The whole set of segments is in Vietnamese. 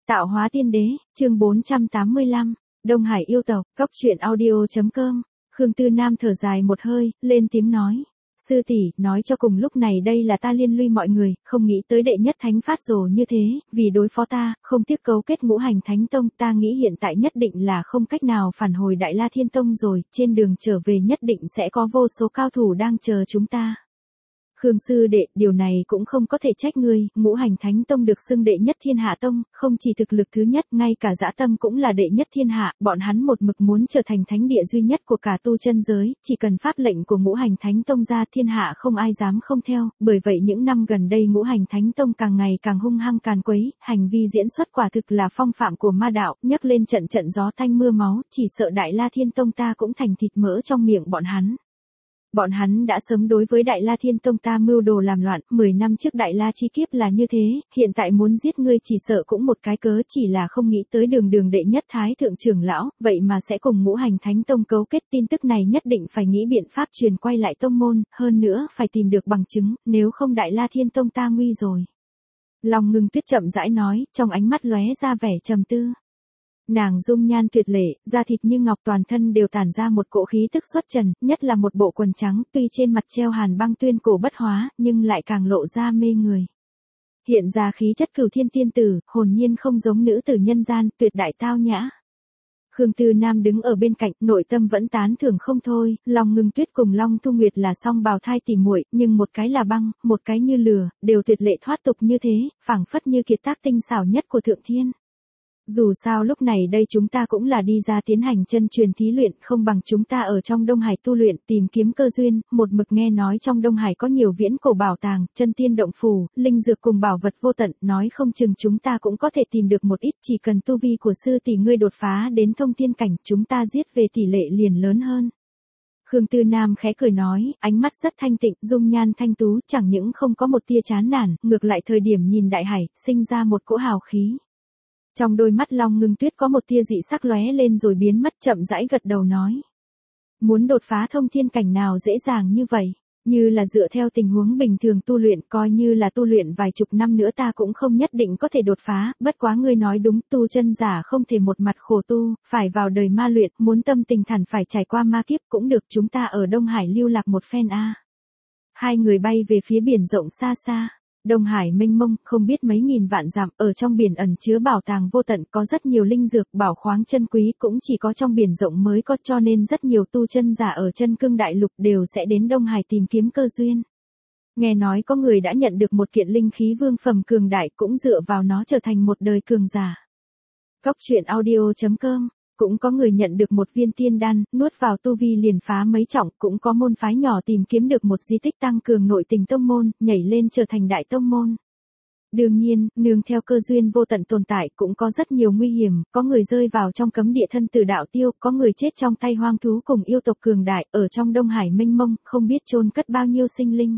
Tạo hóa tiên đế, chương 485, Đông Hải yêu tộc, Cóc truyện audio.com. Khương Tư Nam thở dài một hơi, lên tiếng nói. Sư tỷ, nói cho cùng lúc này đây là ta liên lụy mọi người, không nghĩ tới đệ nhất thánh phát rồ như thế, vì đối phó ta, không tiếc cấu kết ngũ hành thánh tông, ta nghĩ hiện tại nhất định là không cách nào phản hồi Đại La Thiên Tông rồi, trên đường trở về nhất định sẽ có vô số cao thủ đang chờ chúng ta. Khương sư đệ, điều này cũng không có thể trách ngươi, ngũ hành thánh tông được xưng đệ nhất thiên hạ tông, không chỉ thực lực thứ nhất, ngay cả dã tâm cũng là đệ nhất thiên hạ, bọn hắn một mực muốn trở thành thánh địa duy nhất của cả tu chân giới, chỉ cần pháp lệnh của ngũ hành thánh tông ra thiên hạ không ai dám không theo, bởi vậy những năm gần đây ngũ hành thánh tông càng ngày càng hung hăng càn quấy, hành vi diễn xuất quả thực là phong phạm của ma đạo, nhấc lên trận trận gió tanh mưa máu, chỉ sợ Đại La Thiên Tông ta cũng thành thịt mỡ trong miệng bọn hắn. Bọn hắn đã sớm đối với Đại La Thiên Tông ta mưu đồ làm loạn, 10 năm trước Đại La chi kiếp là như thế, hiện tại muốn giết ngươi chỉ sợ cũng một cái cớ, chỉ là không nghĩ tới đường đệ nhất thái thượng trưởng lão, vậy mà sẽ cùng ngũ hành thánh tông cấu kết, tin tức này nhất định phải nghĩ biện pháp truyền quay lại tông môn, hơn nữa phải tìm được bằng chứng, nếu không Đại La Thiên Tông ta nguy rồi. Long Ngưng Tuyết chậm rãi nói, trong ánh mắt lóe ra vẻ trầm tư. Nàng dung nhan tuyệt lệ, da thịt như ngọc, toàn thân đều tản ra một cỗ khí tức xuất trần, nhất là một bộ quần trắng, tuy trên mặt treo hàn băng tuyên cổ bất hóa, nhưng lại càng lộ ra mê người. Hiện ra khí chất Cửu Thiên tiên tử, hồn nhiên không giống nữ tử nhân gian, tuyệt đại tao nhã. Khương Tư Nam đứng ở bên cạnh, nội tâm vẫn tán thưởng không thôi, Long Ngưng Tuyết cùng Long Thu Nguyệt là song bào thai tỉ muội, nhưng một cái là băng, một cái như lửa, đều tuyệt lệ thoát tục như thế, phảng phất như kiệt tác tinh xảo nhất của thượng thiên. Dù sao lúc này đây chúng ta cũng là đi ra tiến hành chân truyền thí luyện, không bằng chúng ta ở trong Đông Hải tu luyện, tìm kiếm cơ duyên, một mực nghe nói trong Đông Hải có nhiều viễn cổ bảo tàng, chân tiên động phù, linh dược cùng bảo vật vô tận, nói không chừng chúng ta cũng có thể tìm được một ít, chỉ cần tu vi của sư tỷ ngươi đột phá đến thông thiên cảnh, chúng ta giết về tỷ lệ liền lớn hơn. Khương Tư Nam khẽ cười nói, ánh mắt rất thanh tịnh, dung nhan thanh tú, chẳng những không có một tia chán nản, ngược lại thời điểm nhìn đại hải, sinh ra một cỗ hào khí. Trong đôi mắt Long Ngưng Tuyết có một tia dị sắc lóe lên rồi biến mất, chậm rãi gật đầu nói. Muốn đột phá thông thiên cảnh nào dễ dàng như vậy, như là dựa theo tình huống bình thường tu luyện, coi như là tu luyện vài chục năm nữa ta cũng không nhất định có thể đột phá, bất quá ngươi nói đúng, tu chân giả không thể một mặt khổ tu, phải vào đời ma luyện, muốn tâm tình thản phải trải qua ma kiếp cũng được, chúng ta ở Đông Hải lưu lạc một phen a. Hai người bay về phía biển rộng xa xa. Đông Hải mênh mông, không biết mấy nghìn vạn dặm, ở trong biển ẩn chứa bảo tàng vô tận, có rất nhiều linh dược, bảo khoáng chân quý cũng chỉ có trong biển rộng mới có, cho nên rất nhiều tu chân giả ở Chân Cương Đại Lục đều sẽ đến Đông Hải tìm kiếm cơ duyên. Nghe nói có người đã nhận được một kiện linh khí vương phẩm cường đại, cũng dựa vào nó trở thành một đời cường giả. Cóc truyện audio.com. Cũng có người nhận được một viên tiên đan, nuốt vào tu vi liền phá mấy trọng, cũng có môn phái nhỏ tìm kiếm được một di tích tăng cường nội tình tông môn, nhảy lên trở thành đại tông môn. Đương nhiên, nương theo cơ duyên vô tận tồn tại cũng có rất nhiều nguy hiểm, có người rơi vào trong cấm địa thân tử đạo tiêu, có người chết trong tay hoang thú cùng yêu tộc cường đại, ở trong Đông Hải mênh mông, không biết chôn cất bao nhiêu sinh linh.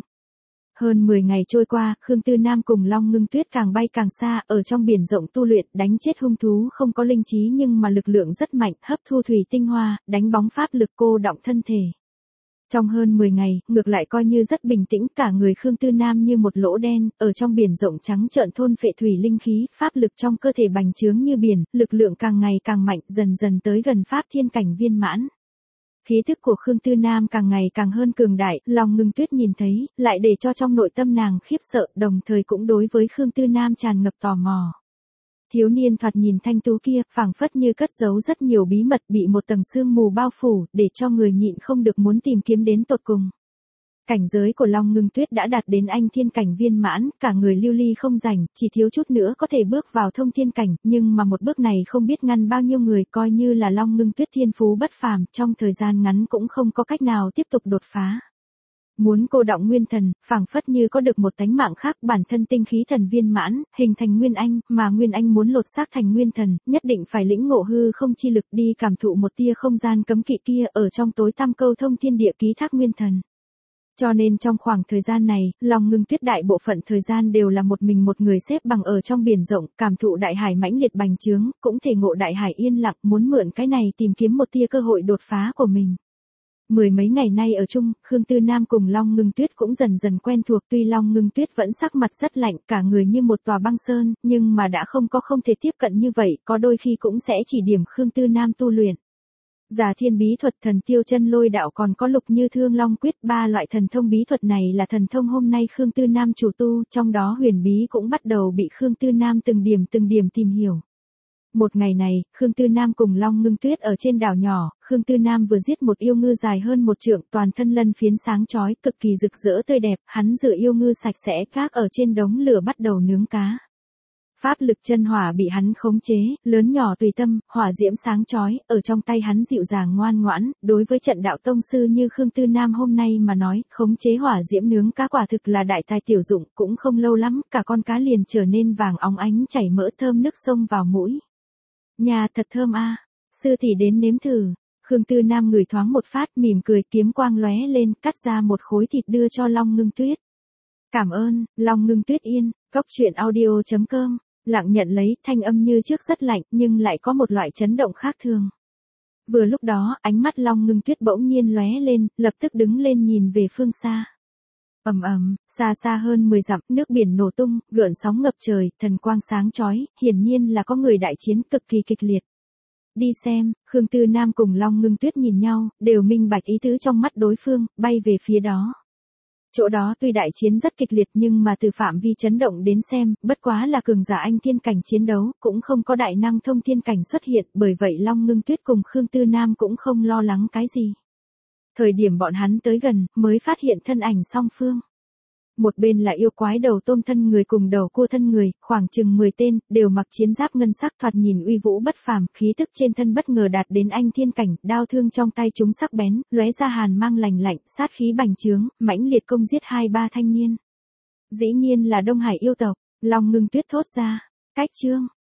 Hơn 10 ngày trôi qua, Khương Tư Nam cùng Long Ngưng Tuyết càng bay càng xa, ở trong biển rộng tu luyện, đánh chết hung thú không có linh trí nhưng mà lực lượng rất mạnh, hấp thu thủy tinh hoa, đánh bóng pháp lực cô đọng thân thể. Trong hơn 10 ngày, ngược lại coi như rất bình tĩnh, cả người Khương Tư Nam như một lỗ đen, ở trong biển rộng trắng trợn thôn phệ thủy linh khí, pháp lực trong cơ thể bành trướng như biển, lực lượng càng ngày càng mạnh, dần dần tới gần pháp thiên cảnh viên mãn. Khí thức của Khương Tư Nam càng ngày càng hơn cường đại, Long Ngưng Tuyết nhìn thấy, lại để cho trong nội tâm nàng khiếp sợ, đồng thời cũng đối với Khương Tư Nam tràn ngập tò mò. Thiếu niên thoạt nhìn thanh tú kia, phảng phất như cất giấu rất nhiều bí mật, bị một tầng sương mù bao phủ, để cho người nhịn không được muốn tìm kiếm đến tột cùng. Cảnh giới của Long Ngưng Tuyết đã đạt đến anh thiên cảnh viên mãn, cả người lưu ly không rảnh, chỉ thiếu chút nữa có thể bước vào thông thiên cảnh, nhưng mà một bước này không biết ngăn bao nhiêu người, coi như là Long Ngưng Tuyết thiên phú bất phàm, trong thời gian ngắn cũng không có cách nào tiếp tục đột phá. Muốn cô đọng nguyên thần, phảng phất như có được một tánh mạng khác, bản thân tinh khí thần viên mãn, hình thành nguyên anh, mà nguyên anh muốn lột xác thành nguyên thần, nhất định phải lĩnh ngộ hư không chi lực, đi cảm thụ một tia không gian cấm kỵ kia, ở trong tối tăm câu thông thiên địa ký thác nguyên thần. Cho nên trong khoảng thời gian này, Long Ngưng Tuyết đại bộ phận thời gian đều là một mình một người xếp bằng ở trong biển rộng, cảm thụ đại hải mãnh liệt bành trướng, cũng thể ngộ đại hải yên lặng, muốn mượn cái này tìm kiếm một tia cơ hội đột phá của mình. Mười mấy ngày nay ở chung, Khương Tư Nam cùng Long Ngưng Tuyết cũng dần dần quen thuộc, tuy Long Ngưng Tuyết vẫn sắc mặt rất lạnh, cả người như một tòa băng sơn, nhưng mà đã không thể tiếp cận như vậy, có đôi khi cũng sẽ chỉ điểm Khương Tư Nam tu luyện. Giả thiên bí thuật, thần tiêu chân lôi đạo, còn có lục như thương long quyết, ba loại thần thông bí thuật này là thần thông hôm nay Khương Tư Nam chủ tu, trong đó huyền bí cũng bắt đầu bị Khương Tư Nam từng điểm tìm hiểu. Một ngày này, Khương Tư Nam cùng Long Ngưng Tuyết ở trên đảo nhỏ, Khương Tư Nam vừa giết một yêu ngư dài hơn 1 trượng, toàn thân lân phiến sáng chói, cực kỳ rực rỡ tươi đẹp, hắn rửa yêu ngư sạch sẽ gác ở trên đống lửa bắt đầu nướng cá. Pháp lực chân hỏa bị hắn khống chế, lớn nhỏ tùy tâm, hỏa diễm sáng chói, ở trong tay hắn dịu dàng ngoan ngoãn, đối với trận đạo tông sư như Khương Tư Nam hôm nay mà nói, khống chế hỏa diễm nướng cá quả thực là đại tài tiểu dụng, cũng không lâu lắm, cả con cá liền trở nên vàng óng ánh chảy mỡ thơm nước sông vào mũi. Nhà thật thơm a, sư tỷ đến nếm thử. Khương Tư Nam ngửi thoáng một phát, mỉm cười, kiếm quang lóe lên, cắt ra một khối thịt đưa cho Long Ngưng Tuyết. Cảm ơn, Long Ngưng Tuyết yên, goctruyện.audio.com. Lặng nhận lấy, thanh âm như trước rất lạnh, nhưng lại có một loại chấn động khác thường. Vừa lúc đó, ánh mắt Long Ngưng Tuyết bỗng nhiên lóe lên, lập tức đứng lên nhìn về phương xa. Ầm ầm, xa hơn 10 dặm, nước biển nổ tung, gợn sóng ngập trời, thần quang sáng chói, hiển nhiên là có người đại chiến cực kỳ kịch liệt. Đi xem, Khương Tư Nam cùng Long Ngưng Tuyết nhìn nhau, đều minh bạch ý tứ trong mắt đối phương, bay về phía đó. Chỗ đó tuy đại chiến rất kịch liệt nhưng mà từ phạm vi chấn động đến xem, bất quá là cường giả anh thiên cảnh chiến đấu, cũng không có đại năng thông thiên cảnh xuất hiện, bởi vậy Long Ngưng Tuyết cùng Khương Tư Nam cũng không lo lắng cái gì. Thời điểm bọn hắn tới gần, mới phát hiện thân ảnh song phương. Một bên là yêu quái đầu tôm thân người cùng đầu cua thân người, khoảng chừng 10 tên, đều mặc chiến giáp ngân sắc, thoạt nhìn uy vũ bất phàm, khí tức trên thân bất ngờ đạt đến anh thiên cảnh, đao thương trong tay chúng sắc bén, lóe ra hàn mang lành lạnh, sát khí bành trướng, mãnh liệt công giết 2-3 thanh niên. Dĩ nhiên là Đông Hải yêu tộc, Long Ngưng Tuyết thốt ra. Cách chương